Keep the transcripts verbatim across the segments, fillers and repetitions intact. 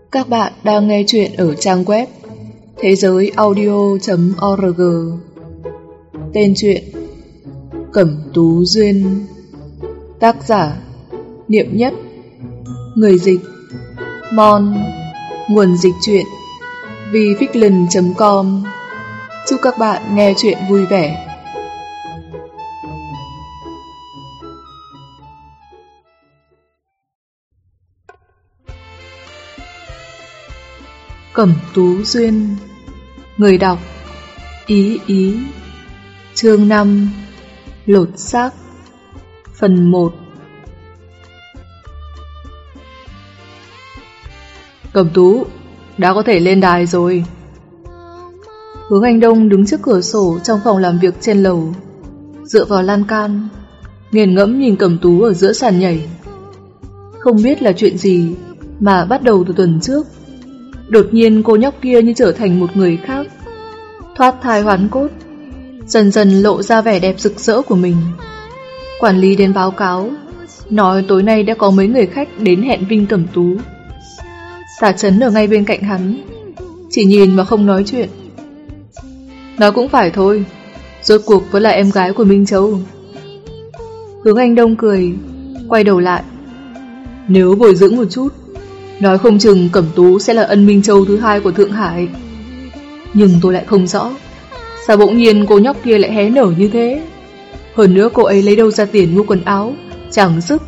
Các bạn đang nghe chuyện ở trang web thế giới audio chấm org. Tên truyện Cẩm Tú Duyên. Tác giả Niệm Nhất. Người dịch Mon. Nguồn dịch truyện vificland chấm com. Chúc các bạn nghe chuyện vui vẻ. Cẩm Tú Duyên. Người đọc Ý Ý. Chương năm. Lột xác. Phần một. Cẩm Tú, đã có thể lên đài rồi. Hướng Anh Đông đứng trước cửa sổ trong phòng làm việc trên lầu, dựa vào lan can, nghiền ngẫm nhìn Cẩm Tú ở giữa sàn nhảy. Không biết là chuyện gì mà bắt đầu từ tuần trước, đột nhiên cô nhóc kia như trở thành một người khác, thoát thai hoán cốt, dần dần lộ ra vẻ đẹp rực rỡ của mình. Quản lý đến báo cáo, nói tối nay đã có mấy người khách đến hẹn Vinh Cẩm Tú. Tả Chấn ở ngay bên cạnh hắn, chỉ nhìn mà không nói chuyện. Nói cũng phải thôi, rốt cuộc vẫn là em gái của Minh Châu. Hướng Anh Đông cười, quay đầu lại. Nếu bồi dưỡng một chút, nói không chừng Cẩm Tú sẽ là ân Minh Châu thứ hai của Thượng Hải. Nhưng tôi lại không rõ, sao bỗng nhiên cô nhóc kia lại hé nở như thế. Hơn nữa cô ấy lấy đâu ra tiền mua quần áo, chẳng sức.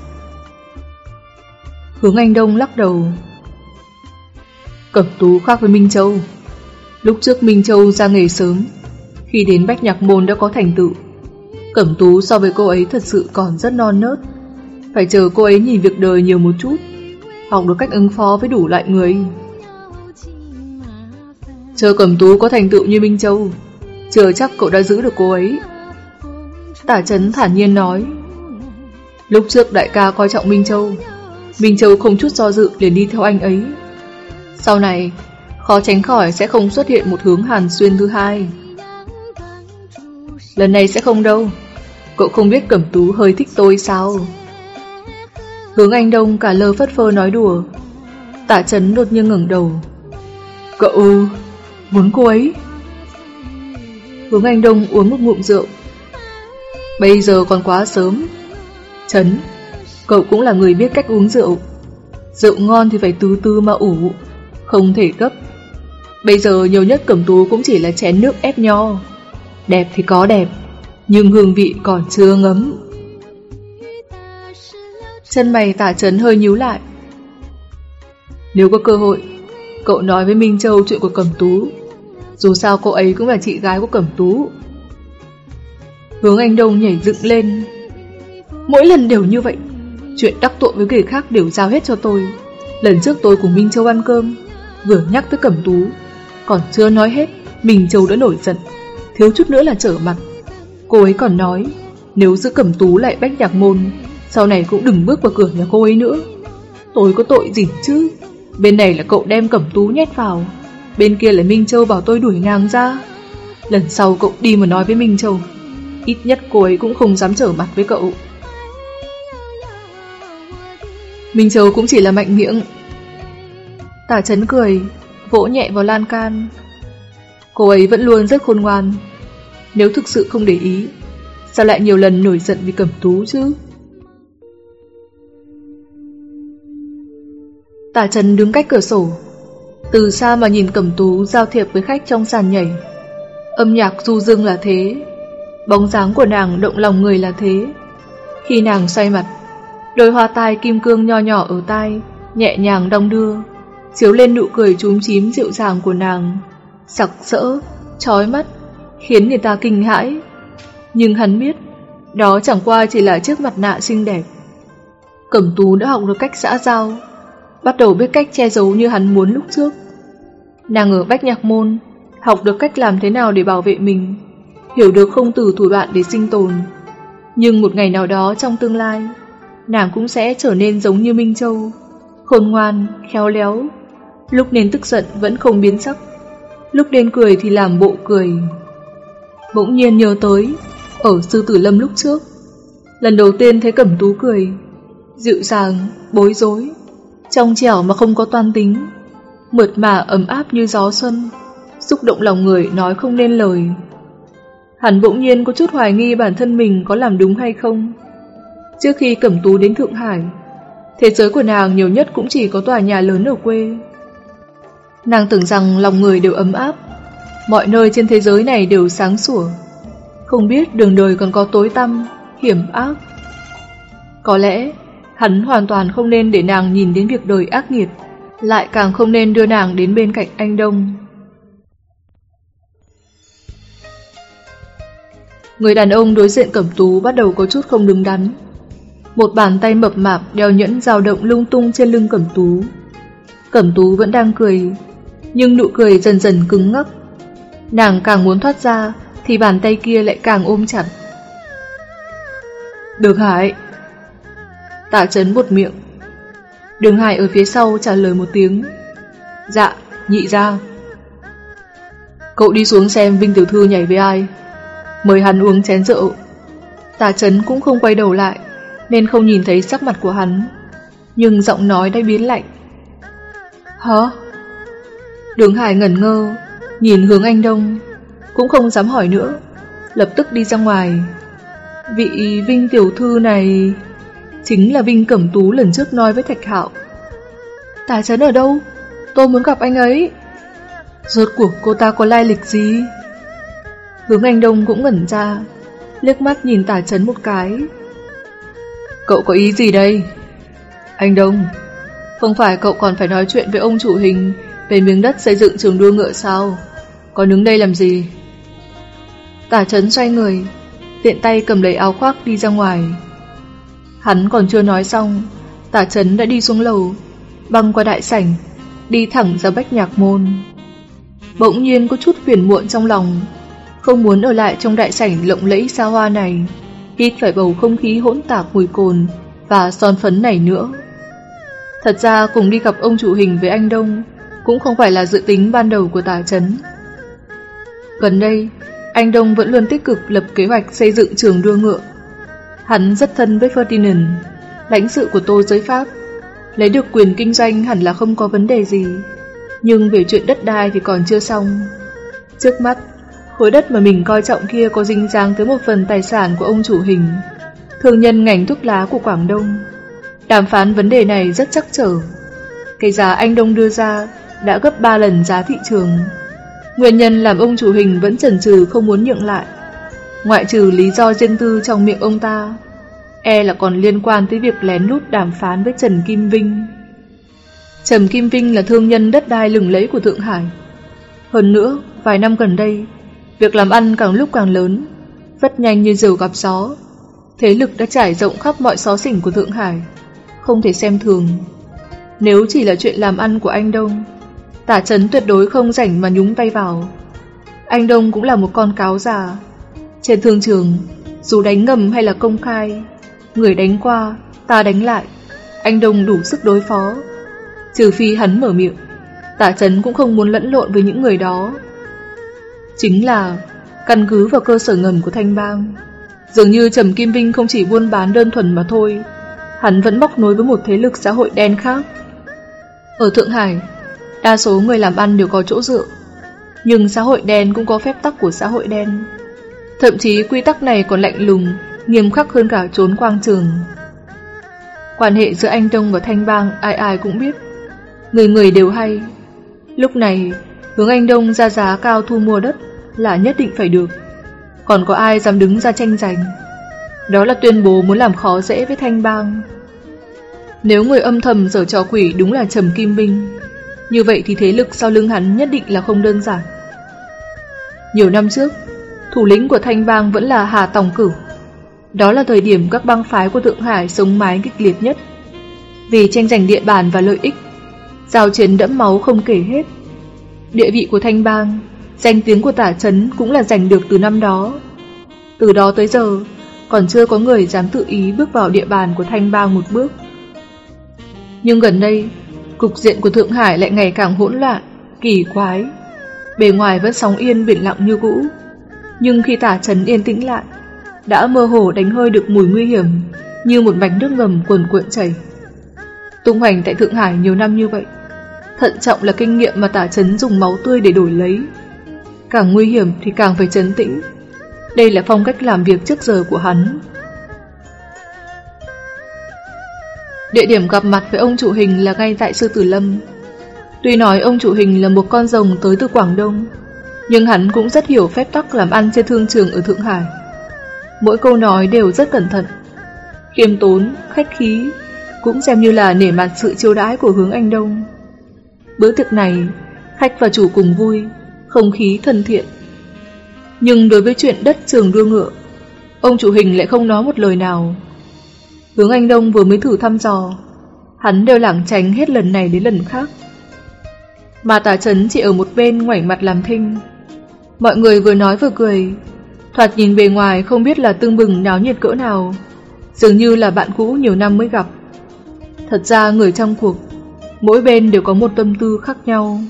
Hướng Anh Đông lắc đầu. Cẩm Tú khác với Minh Châu. Lúc trước Minh Châu ra nghề sớm, khi đến Bách Nhạc Môn đã có thành tựu. Cẩm Tú so với cô ấy thật sự còn rất non nớt. Phải chờ cô ấy nhìn việc đời nhiều một chút, học được cách ứng phó với đủ loại người. Chờ Cẩm Tú có thành tựu như Minh Châu, chờ chắc cậu đã giữ được cô ấy. Tả Chấn thản nhiên nói. Lúc trước đại ca coi trọng Minh Châu, Minh Châu không chút do dự liền đi theo anh ấy. Sau này khó tránh khỏi sẽ không xuất hiện một hướng Hàn Xuyên thứ hai. Lần này sẽ không đâu. Cậu không biết Cẩm Tú hơi thích tôi sao? Hướng Anh Đông cả lơ phất phơ nói đùa. Tả Chấn đột nhiên ngẩng đầu. Cậu muốn cô ấy? Hướng Anh Đông uống một ngụm rượu. Bây giờ còn quá sớm. Chấn, cậu cũng là người biết cách uống rượu. Rượu ngon thì phải từ từ mà ủ, không thể gấp. Bây giờ nhiều nhất Cẩm Tú cũng chỉ là chén nước ép nho. Đẹp thì có đẹp, nhưng hương vị còn chưa ngấm. Chân mày Tả Chấn hơi nhíu lại. Nếu có cơ hội, cậu nói với Minh Châu chuyện của Cẩm Tú. Dù sao cô ấy cũng là chị gái của Cẩm Tú. Hướng Anh Đông nhảy dựng lên. Mỗi lần đều như vậy, chuyện đắc tội với người khác đều giao hết cho tôi. Lần trước tôi cùng Minh Châu ăn cơm, vừa nhắc tới Cẩm Tú, còn chưa nói hết, Minh Châu đã nổi giận, thiếu chút nữa là trở mặt. Cô ấy còn nói, nếu giữ Cẩm Tú lại Bách Nhạc Môn, sau này cũng đừng bước vào cửa nhà cô ấy nữa. Tôi có tội gì chứ? Bên này là cậu đem Cẩm Tú nhét vào, bên kia là Minh Châu bảo tôi đuổi ngang ra. Lần sau cậu đi mà nói với Minh Châu, ít nhất cô ấy cũng không dám trở mặt với cậu. Minh Châu cũng chỉ là mạnh miệng. Tả Chấn cười, vỗ nhẹ vào lan can. Cô ấy vẫn luôn rất khôn ngoan. Nếu thực sự không để ý, sao lại nhiều lần nổi giận vì Cẩm Tú chứ? Tả Chấn đứng cách cửa sổ, từ xa mà nhìn Cẩm Tú giao thiệp với khách trong sàn nhảy. Âm nhạc du dương là thế, bóng dáng của nàng động lòng người là thế. Khi nàng xoay mặt, đôi hoa tai kim cương nho nhỏ ở tai nhẹ nhàng đong đưa, chiếu lên nụ cười chúm chím dịu dàng của nàng, sặc sỡ, chói mắt, khiến người ta kinh hãi. Nhưng hắn biết, đó chẳng qua chỉ là chiếc mặt nạ xinh đẹp. Cẩm Tú đã học được cách xã giao, bắt đầu biết cách che giấu như hắn muốn lúc trước. Nàng ở Bách Nhạc Môn, học được cách làm thế nào để bảo vệ mình, hiểu được không từ thủ đoạn để sinh tồn. Nhưng một ngày nào đó trong tương lai, nàng cũng sẽ trở nên giống như Minh Châu, khôn ngoan, khéo léo, lúc nên tức giận vẫn không biến sắc, lúc nên cười thì làm bộ cười. Bỗng nhiên nhớ tới, ở Sư Tử Lâm lúc trước, lần đầu tiên thấy Cẩm Tú cười, dịu dàng, bối rối, trong trẻo mà không có toan tính, mượt mà ấm áp như gió xuân, xúc động lòng người nói không nên lời. Hắn bỗng nhiên có chút hoài nghi bản thân mình có làm đúng hay không. Trước khi Cẩm Tú đến Thượng Hải, thế giới của nàng nhiều nhất cũng chỉ có tòa nhà lớn ở quê. Nàng tưởng rằng lòng người đều ấm áp, mọi nơi trên thế giới này đều sáng sủa, không biết đường đời còn có tối tăm, hiểm ác. Có lẽ hắn hoàn toàn không nên để nàng nhìn đến việc đời ác nghiệt, lại càng không nên đưa nàng đến bên cạnh anh Đông. Người đàn ông đối diện Cẩm Tú bắt đầu có chút không đứng đắn. Một bàn tay mập mạp đeo nhẫn dao động lung tung trên lưng Cẩm Tú. Cẩm Tú vẫn đang cười, nhưng nụ cười dần dần cứng ngắc. Nàng càng muốn thoát ra thì bàn tay kia lại càng ôm chặt. Đường Hải. Tạ Chấn buột miệng. Đường Hải ở phía sau trả lời một tiếng. Dạ, nhị gia. Cậu đi xuống xem Vinh tiểu thư nhảy với ai, mời hắn uống chén rượu. Tạ Chấn cũng không quay đầu lại, nên không nhìn thấy sắc mặt của hắn, nhưng giọng nói đã biến lạnh. Hả? Đường Hải ngẩn ngơ, nhìn hướng anh Đông, cũng không dám hỏi nữa, lập tức đi ra ngoài. Vị Vinh tiểu thư này chính là Vinh Cẩm Tú lần trước nói với Thạch Hạo. Tạ Chấn ở đâu? Tôi muốn gặp anh ấy. Rốt cuộc cô ta có lai lịch gì? Hướng anh Đông cũng ngẩn ra, liếc mắt nhìn Tạ Chấn một cái. Cậu có ý gì đây? Anh Đông, không phải cậu còn phải nói chuyện với ông chủ Hình về miếng đất xây dựng trường đua ngựa sao? Còn đứng đây làm gì? Tạ Chấn xoay người, tiện tay cầm lấy áo khoác đi ra ngoài. Hắn còn chưa nói xong, Tạ Chấn đã đi xuống lầu, băng qua đại sảnh, đi thẳng ra Bách Nhạc Môn. Bỗng nhiên có chút phiền muộn trong lòng, không muốn ở lại trong đại sảnh lộng lẫy xa hoa này, hít phải bầu không khí hỗn tạp mùi cồn và son phấn này nữa. Thật ra cùng đi gặp ông chủ Hình với anh Đông cũng không phải là dự tính ban đầu của Tạ Chấn. Gần đây, anh Đông vẫn luôn tích cực lập kế hoạch xây dựng trường đua ngựa. Hắn rất thân với Ferdinand, lãnh sự của Tô Giới Pháp, lấy được quyền kinh doanh hẳn là không có vấn đề gì. Nhưng về chuyện đất đai thì còn chưa xong. Trước mắt, khối đất mà mình coi trọng kia có dính dáng tới một phần tài sản của ông chủ Hình, thương nhân ngành thuốc lá của Quảng Đông. Đàm phán vấn đề này rất trắc trở. Cái giá anh Đông đưa ra đã gấp ba lần giá thị trường. Nguyên nhân làm ông chủ Hình vẫn chần chừ không muốn nhượng lại, ngoại trừ lý do riêng tư trong miệng ông ta, e là còn liên quan tới việc lén lút đàm phán với Trần Kim Vinh. Trần Kim Vinh là thương nhân đất đai lừng lẫy của Thượng Hải. Hơn nữa, vài năm gần đây, việc làm ăn càng lúc càng lớn, rất nhanh như diều gặp gió. Thế lực đã trải rộng khắp mọi xó xỉnh của Thượng Hải, không thể xem thường. Nếu chỉ là chuyện làm ăn của anh Đông, Tạ Chấn tuyệt đối không rảnh mà nhúng tay vào. Anh Đông cũng là một con cáo già. Trên thương trường, dù đánh ngầm hay là công khai, người đánh qua, ta đánh lại, anh Đông đủ sức đối phó. Trừ phi hắn mở miệng, Tạ Chấn cũng không muốn lẫn lộn với những người đó. Chính là căn cứ vào cơ sở ngầm của Thanh Bang, dường như Trầm Kim Vinh không chỉ buôn bán đơn thuần mà thôi, hắn vẫn móc nối với một thế lực xã hội đen khác. Ở Thượng Hải, đa số người làm ăn đều có chỗ dựa, nhưng xã hội đen cũng có phép tắc của xã hội đen. Thậm chí quy tắc này còn lạnh lùng, nghiêm khắc hơn cả trốn quang trường. Quan hệ giữa anh Đông và Thanh Bang ai ai cũng biết, người người đều hay. Lúc này, hướng anh Đông ra giá cao thu mua đất là nhất định phải được. Còn có ai dám đứng ra tranh giành? Đó là tuyên bố muốn làm khó dễ với Thanh Bang. Nếu người âm thầm giở trò quỷ đúng là Trầm Kim Vinh, như vậy thì thế lực sau lưng hắn nhất định là không đơn giản. Nhiều năm trước, thủ lĩnh của Thanh Bang vẫn là Hà Tòng Cửu. Đó là thời điểm các bang phái của Thượng Hải sống mái kịch liệt nhất. Vì tranh giành địa bàn và lợi ích, giao chiến đẫm máu không kể hết. Địa vị của Thanh Bang, danh tiếng của Tạ Chấn cũng là giành được từ năm đó. Từ đó tới giờ, còn chưa có người dám tự ý bước vào địa bàn của Thanh Bang một bước. Nhưng gần đây, cục diện của Thượng Hải lại ngày càng hỗn loạn, kỳ quái. Bề ngoài vẫn sóng yên biển lặng như cũ, nhưng khi Tạ Chấn yên tĩnh lại, đã mơ hồ đánh hơi được mùi nguy hiểm, như một mạch nước ngầm cuồn cuộn chảy. Tung hoành tại Thượng Hải nhiều năm như vậy, Thận trọng là kinh nghiệm mà Tả Chấn dùng máu tươi để đổi lấy. Càng nguy hiểm thì càng phải trấn tĩnh. Đây là phong cách làm việc trước giờ của hắn. Địa điểm gặp mặt với ông chủ hình là ngay tại Sư Tử Lâm. Tuy nói ông chủ hình là một con rồng tới từ Quảng Đông, nhưng hắn cũng rất hiểu phép tắc làm ăn trên thương trường ở Thượng Hải. Mỗi câu nói đều rất cẩn thận, khiêm tốn, khách khí, cũng xem như là nể mặt sự chiêu đãi của Hướng Anh Đông. Bữa tiệc này, khách và chủ cùng vui, không khí thân thiện. Nhưng đối với chuyện đất trường đua ngựa, ông chủ hình lại không nói một lời nào. Hướng Anh Đông vừa mới thử thăm dò, hắn đều lảng tránh hết lần này đến lần khác. Mà Tả Chấn chỉ ở một bên ngoảnh mặt làm thinh. Mọi người vừa nói vừa cười, thoạt nhìn bề ngoài không biết là tưng bừng náo nhiệt cỡ nào, dường như là bạn cũ nhiều năm mới gặp. Thật ra người trong cuộc, mỗi bên đều có một tâm tư khác nhau.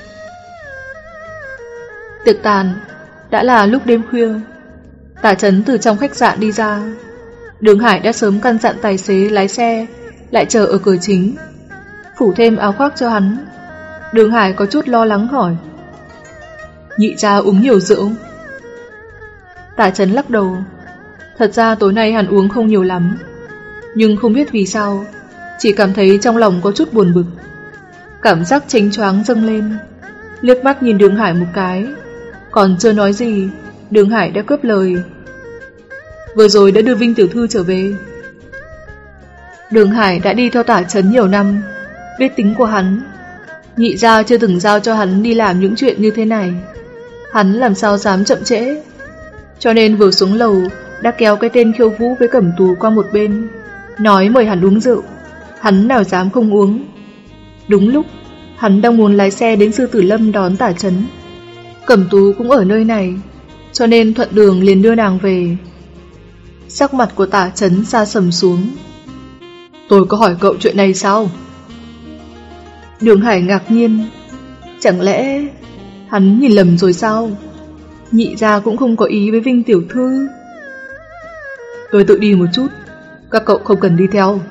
Tiệc tàn, đã là lúc đêm khuya. Tả Chấn từ trong khách sạn đi ra. Đường Hải đã sớm căn dặn tài xế lái xe lại chờ ở cửa chính, phủ thêm áo khoác cho hắn. Đường Hải có chút lo lắng hỏi: "Nhị gia uống nhiều rượu?" Tả Chấn lắc đầu. Thật ra tối nay hắn uống không nhiều lắm, nhưng không biết vì sao, chỉ cảm thấy trong lòng có chút buồn bực. Cảm giác chênh choáng dâng lên. Liếc mắt nhìn Đường Hải một cái, còn chưa nói gì, Đường Hải đã cướp lời: "Vừa rồi đã đưa Vinh tiểu thư trở về." Đường Hải đã đi theo Tả Chấn nhiều năm, biết tính của hắn. Nhị gia chưa từng giao cho hắn đi làm những chuyện như thế này, hắn làm sao dám chậm trễ. Cho nên vừa xuống lầu đã kéo cái tên khiêu vũ với Cẩm Tú qua một bên, nói mời hắn uống rượu. Hắn nào dám không uống. Đúng lúc hắn đang muốn lái xe đến Sư Tử Lâm đón Tả Chấn, Cẩm Tú cũng ở nơi này, cho nên thuận đường liền đưa nàng về. Sắc mặt của Tả Chấn sa sầm xuống. "Tôi có hỏi cậu chuyện này sao?" Đường Hải ngạc nhiên. Chẳng lẽ hắn nhìn lầm rồi sao? Nhị gia cũng không có ý với Vinh tiểu thư. "Tôi tự đi một chút, các cậu không cần đi theo."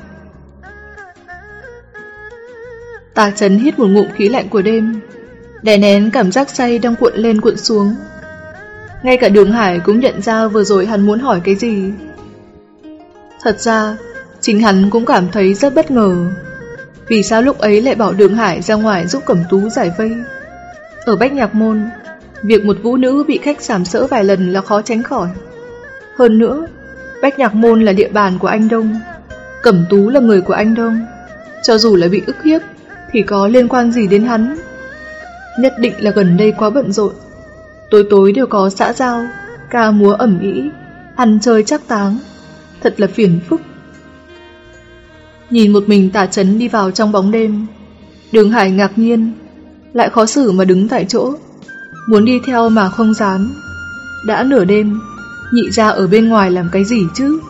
Tả Chấn hít một ngụm khí lạnh của đêm, đè nén cảm giác say đang cuộn lên cuộn xuống. Ngay cả Đường Hải cũng nhận ra vừa rồi hắn muốn hỏi cái gì. Thật ra chính hắn cũng cảm thấy rất bất ngờ. Vì sao lúc ấy lại bảo Đường Hải ra ngoài giúp Cẩm Tú giải vây? Ở Bách Nhạc Môn, việc một vũ nữ bị khách sàm sỡ vài lần là khó tránh khỏi. Hơn nữa, Bách Nhạc Môn là địa bàn của anh Đông, Cẩm Tú là người của anh Đông. Cho dù là bị ức hiếp thì có liên quan gì đến hắn? Nhất định là gần đây quá bận rộn, tối tối đều có xã giao, ca múa ẩm ĩ, ăn chơi trác táng, thật là phiền phức. Nhìn một mình Tả Chấn đi vào trong bóng đêm, Đường Hải ngạc nhiên, lại khó xử mà đứng tại chỗ, muốn đi theo mà không dám. Đã nửa đêm, nhị gia ở bên ngoài làm cái gì chứ?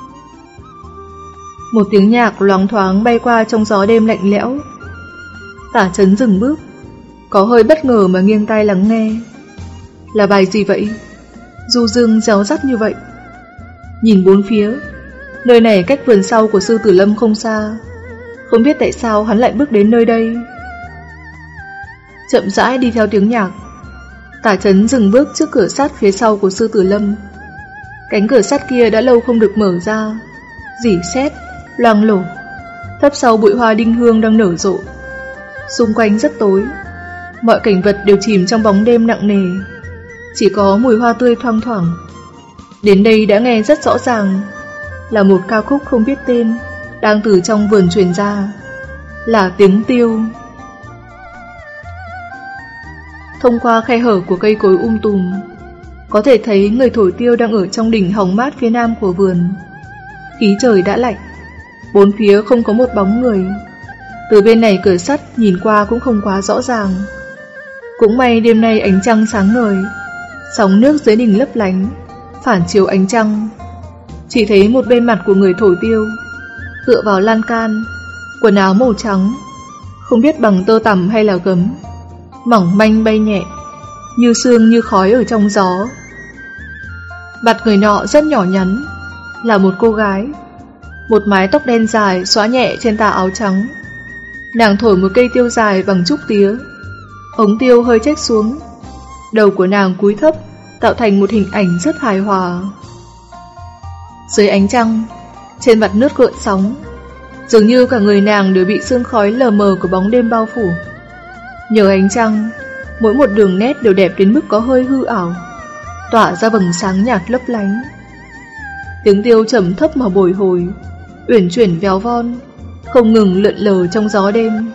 Một tiếng nhạc loáng thoáng bay qua trong gió đêm lạnh lẽo. Tả Chấn dừng bước, có hơi bất ngờ mà nghiêng tai lắng nghe. Là bài gì vậy? Du dương réo rắt như vậy. Nhìn bốn phía, nơi này cách vườn sau của Sư Tử Lâm không xa. Không biết tại sao hắn lại bước đến nơi đây. Chậm rãi đi theo tiếng nhạc, Tả Chấn dừng bước trước cửa sắt phía sau của Sư Tử Lâm. Cánh cửa sắt kia đã lâu không được mở ra, rỉ sét, loang lổ. Thấp sau bụi hoa đinh hương đang nở rộ. Xung quanh rất tối, mọi cảnh vật đều chìm trong bóng đêm nặng nề, chỉ có mùi hoa tươi thoang thoảng. Đến đây đã nghe rất rõ ràng, là một ca khúc không biết tên đang từ trong vườn truyền ra, là tiếng tiêu. Thông qua khe hở của cây cối um tùm, có thể thấy người thổi tiêu đang ở trong đỉnh hóng mát phía nam của vườn. Khí trời đã lạnh, bốn phía không có một bóng người. Từ bên này cửa sắt nhìn qua cũng không quá rõ ràng. Cũng may đêm nay ánh trăng sáng ngời, sóng nước dưới đỉnh lấp lánh, phản chiếu ánh trăng. Chỉ thấy một bên mặt của người thổi tiêu, tựa vào lan can, quần áo màu trắng, không biết bằng tơ tằm hay là gấm, mỏng manh bay nhẹ, như sương như khói ở trong gió. Mặt người nọ rất nhỏ nhắn, là một cô gái. Một mái tóc đen dài xõa nhẹ trên tà áo trắng, Nàng thổi một cây tiêu dài bằng trúc tía. Ống tiêu hơi chếch xuống. Đầu của nàng cúi thấp, tạo thành một hình ảnh rất hài hòa. Dưới ánh trăng, trên mặt nước gợn sóng, dường như cả người nàng đều bị sương khói lờ mờ của bóng đêm bao phủ. Nhờ ánh trăng, mỗi một đường nét đều đẹp đến mức có hơi hư ảo, tỏa ra vầng sáng nhạt lấp lánh. Tiếng tiêu trầm thấp mà bồi hồi, uyển chuyển véo von, không ngừng lượn lờ trong gió đêm.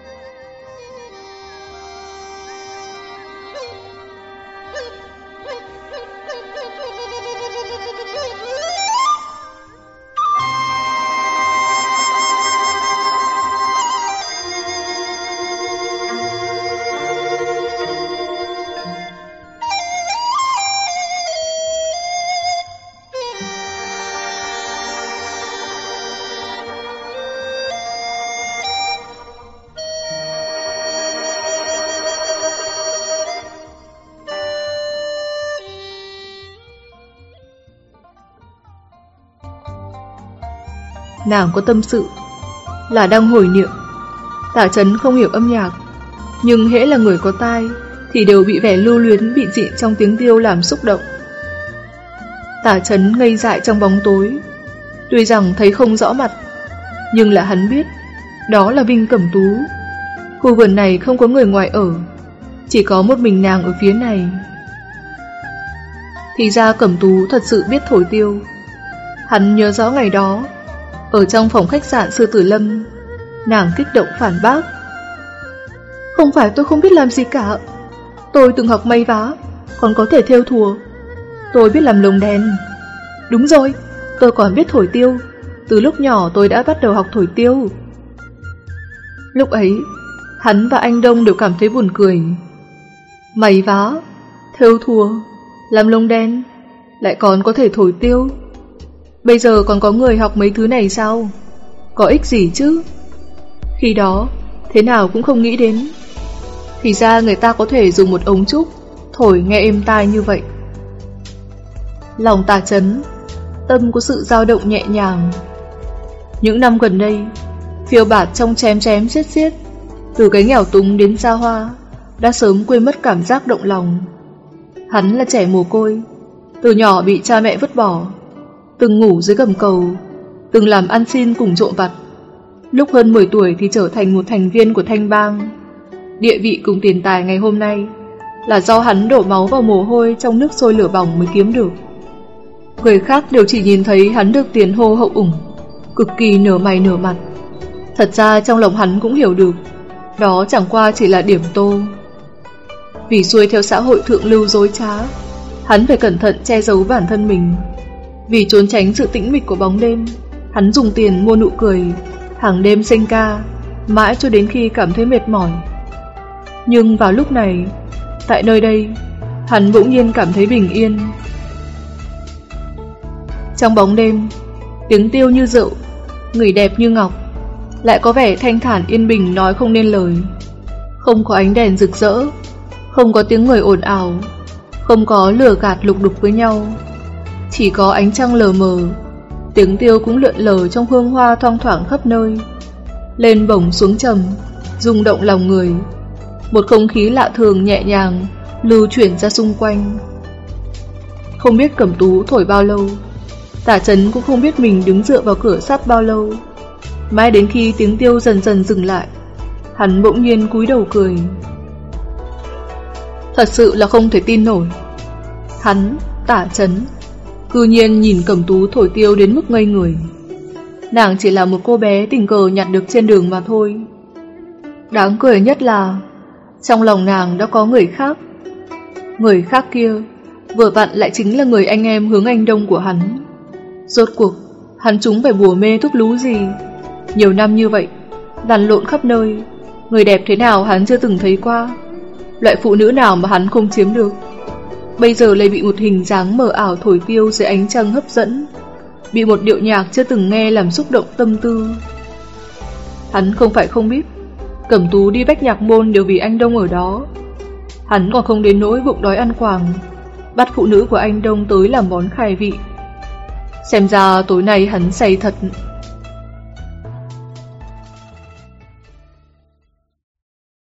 Nàng có tâm sự, là đang hồi niệm. Tả Chấn không hiểu âm nhạc, nhưng hễ là người có tai thì đều bị vẻ lưu luyến bị dị trong tiếng tiêu làm xúc động. Tả Chấn ngây dại trong bóng tối, tuy rằng thấy không rõ mặt, nhưng là hắn biết đó là Vinh Cẩm Tú. Khu vườn này không có người ngoài ở, chỉ có một mình nàng ở phía này. Thì ra Cẩm Tú thật sự biết thổi tiêu. Hắn nhớ rõ ngày đó, ở trong phòng khách sạn Sư Tử Lâm, nàng kích động phản bác. Không phải tôi không biết làm gì cả, tôi từng học may vá, còn có thể thêu thùa. Tôi biết làm lồng đèn. Đúng rồi, tôi còn biết thổi tiêu. Từ lúc nhỏ tôi đã bắt đầu học thổi tiêu. Lúc ấy, hắn và anh Đông đều cảm thấy buồn cười. May vá, thêu thùa, làm lồng đèn, lại còn có thể thổi tiêu. Bây giờ còn có người học mấy thứ này sao? Có ích gì chứ? Khi đó, thế nào cũng không nghĩ đến. Thì ra người ta có thể dùng một ống trúc thổi nghe êm tai như vậy. Lòng Tả Chấn, tâm có sự dao động nhẹ nhàng. Những năm gần đây, phiêu bạt trong chém chém xiết xiết, từ cái nghèo túng đến xa hoa, đã sớm quên mất cảm giác động lòng. Hắn là trẻ mồ côi, từ nhỏ bị cha mẹ vứt bỏ, từng ngủ dưới gầm cầu, từng làm ăn xin cùng trộm vặt. Lúc hơn mười tuổi thì trở thành một thành viên của Thanh Bang. Địa vị cùng tiền tài ngày hôm nay là do hắn đổ máu vào mồ hôi trong nước sôi lửa bỏng mới kiếm được. Người khác đều chỉ nhìn thấy hắn được tiền hô hậu ủng, cực kỳ nở mày nở mặt. Thật ra trong lòng hắn cũng hiểu được, đó chẳng qua chỉ là điểm tô. Vì xuôi theo xã hội thượng lưu dối trá, hắn phải cẩn thận che giấu bản thân mình. Vì trốn tránh sự tĩnh mịch của bóng đêm, hắn dùng tiền mua nụ cười, hàng đêm sinh ca, mãi cho đến khi cảm thấy mệt mỏi. Nhưng vào lúc này, tại nơi đây, hắn bỗng nhiên cảm thấy bình yên. Trong bóng đêm, tiếng tiêu như rượu, người đẹp như ngọc, lại có vẻ thanh thản yên bình nói không nên lời. Không có ánh đèn rực rỡ, không có tiếng người ồn ào, không có lửa gạt lục đục với nhau, chỉ có ánh trăng lờ mờ. Tiếng tiêu cũng lượn lờ trong hương hoa thoang thoảng khắp nơi, lên bổng xuống trầm, rung động lòng người. Một không khí lạ thường nhẹ nhàng lưu chuyển ra xung quanh. Không biết Cẩm Tú thổi bao lâu, Tả Chấn cũng không biết mình đứng dựa vào cửa sắt bao lâu. Mãi đến khi tiếng tiêu dần dần dừng lại, hắn bỗng nhiên cúi đầu cười. Thật sự là không thể tin nổi. Hắn, Tả Chấn, cư nhiên nhìn Cẩm Tú thổi tiêu đến mức ngây người. Nàng chỉ là một cô bé tình cờ nhặt được trên đường mà thôi. Đáng cười nhất là trong lòng nàng đã có người khác. Người khác kia vừa vặn lại chính là người anh em Hướng Anh Đông của hắn. Rốt cuộc hắn trúng phải bùa mê thuốc lú gì? Nhiều năm như vậy, lăn lộn khắp nơi, người đẹp thế nào hắn chưa từng thấy qua, loại phụ nữ nào mà hắn không chiếm được. Bây giờ lại bị một hình dáng mờ ảo thổi tiêu dưới ánh trăng hấp dẫn, bị một điệu nhạc chưa từng nghe làm xúc động tâm tư. Hắn không phải không biết, Cẩm Tú đi Bách Nhạc Môn đều vì anh Đông ở đó. Hắn còn không đến nỗi bụng đói ăn quàng, bắt phụ nữ của anh Đông tới làm món khai vị. Xem ra tối nay hắn say thật.